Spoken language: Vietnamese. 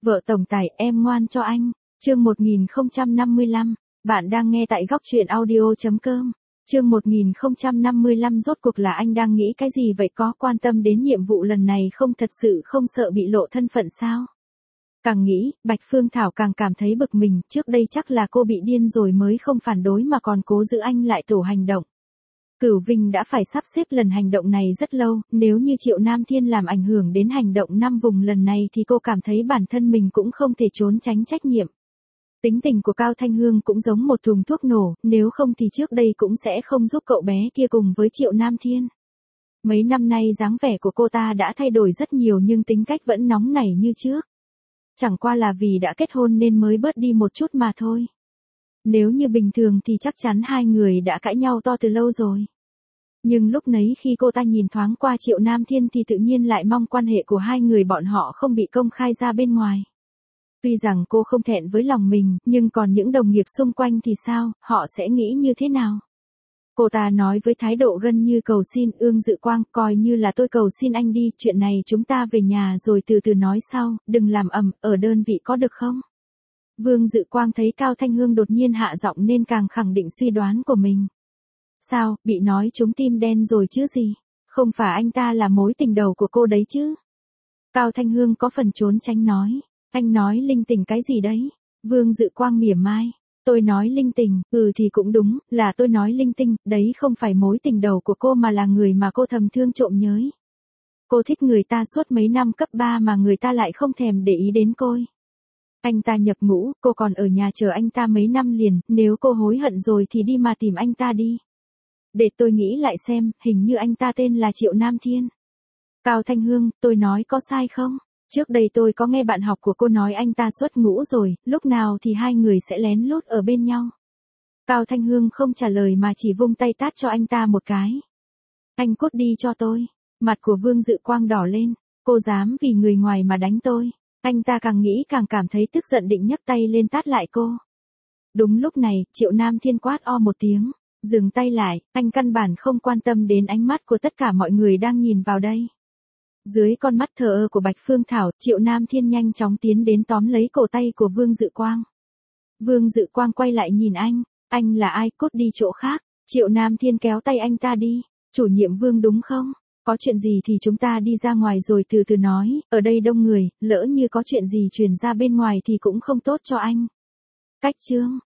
Vợ tổng tài, em ngoan cho anh. Chương 1055. Bạn đang nghe tại góc truyện audio.com. Chương 1055 rốt cuộc là anh đang nghĩ cái gì vậy, có quan tâm đến nhiệm vụ lần này không, thật sự không sợ bị lộ thân phận sao? Càng nghĩ, Bạch Phương Thảo càng cảm thấy bực mình, trước đây chắc là cô bị điên rồi mới không phản đối mà còn cố giữ anh lại tổ hành động. Cửu Vinh đã phải sắp xếp lần hành động này rất lâu, nếu như Triệu Nam Thiên làm ảnh hưởng đến hành động 5 vùng lần này thì cô cảm thấy bản thân mình cũng không thể trốn tránh trách nhiệm. Tính tình của Cao Thanh Hương cũng giống một thùng thuốc nổ, nếu không thì trước đây cũng sẽ không giúp cậu bé kia cùng với Triệu Nam Thiên. Mấy năm nay dáng vẻ của cô ta đã thay đổi rất nhiều nhưng tính cách vẫn nóng nảy như trước. Chẳng qua là vì đã kết hôn nên mới bớt đi một chút mà thôi. Nếu như bình thường thì chắc chắn hai người đã cãi nhau to từ lâu rồi. Nhưng lúc nấy khi cô ta nhìn thoáng qua Triệu Nam Thiên thì tự nhiên lại mong quan hệ của hai người bọn họ không bị công khai ra bên ngoài. Tuy rằng cô không thẹn với lòng mình, nhưng còn những đồng nghiệp xung quanh thì sao, họ sẽ nghĩ như thế nào? Cô ta nói với thái độ gần như cầu xin, Ương Dự Quang, coi như là tôi cầu xin anh đi, chuyện này chúng ta về nhà rồi từ từ nói sau, đừng làm ầm, ở đơn vị có được không? Vương Dự Quang thấy Cao Thanh Hương đột nhiên hạ giọng nên càng khẳng định suy đoán của mình. Sao, bị nói trúng tim đen rồi chứ gì? Không phải anh ta là mối tình đầu của cô đấy chứ? Cao Thanh Hương có phần trốn tránh nói. Anh nói linh tình cái gì đấy? Vương Dự Quang mỉa mai. Tôi nói linh tình, thì cũng đúng, là tôi nói linh tinh, đấy không phải mối tình đầu của cô mà là người mà cô thầm thương trộm nhớ. Cô thích người ta suốt mấy năm cấp 3 mà người ta lại không thèm để ý đến cô. Anh ta nhập ngũ, cô còn ở nhà chờ anh ta mấy năm liền, nếu cô hối hận rồi thì đi mà tìm anh ta đi. Để tôi nghĩ lại xem, hình như anh ta tên là Triệu Nam Thiên. Cao Thanh Hương, tôi nói có sai không? Trước đây tôi có nghe bạn học của cô nói anh ta xuất ngũ rồi, lúc nào thì hai người sẽ lén lút ở bên nhau. Cao Thanh Hương không trả lời mà chỉ vung tay tát cho anh ta một cái. Anh cút đi cho tôi. Mặt của Vương Dự Quang đỏ lên, cô dám vì người ngoài mà đánh tôi. Anh ta càng nghĩ càng cảm thấy tức giận định nhấc tay lên tát lại cô. Đúng lúc này, Triệu Nam Thiên quát o một tiếng, dừng tay lại, anh căn bản không quan tâm đến ánh mắt của tất cả mọi người đang nhìn vào đây. Dưới con mắt thờ ơ của Bạch Phương Thảo, Triệu Nam Thiên nhanh chóng tiến đến tóm lấy cổ tay của Vương Dự Quang. Vương Dự Quang quay lại nhìn anh là ai, cút đi chỗ khác. Triệu Nam Thiên kéo tay anh ta đi, chủ nhiệm Vương đúng không? Có chuyện gì thì chúng ta đi ra ngoài rồi từ từ nói, ở đây đông người, lỡ như có chuyện gì truyền ra bên ngoài thì cũng không tốt cho anh. Cách chương.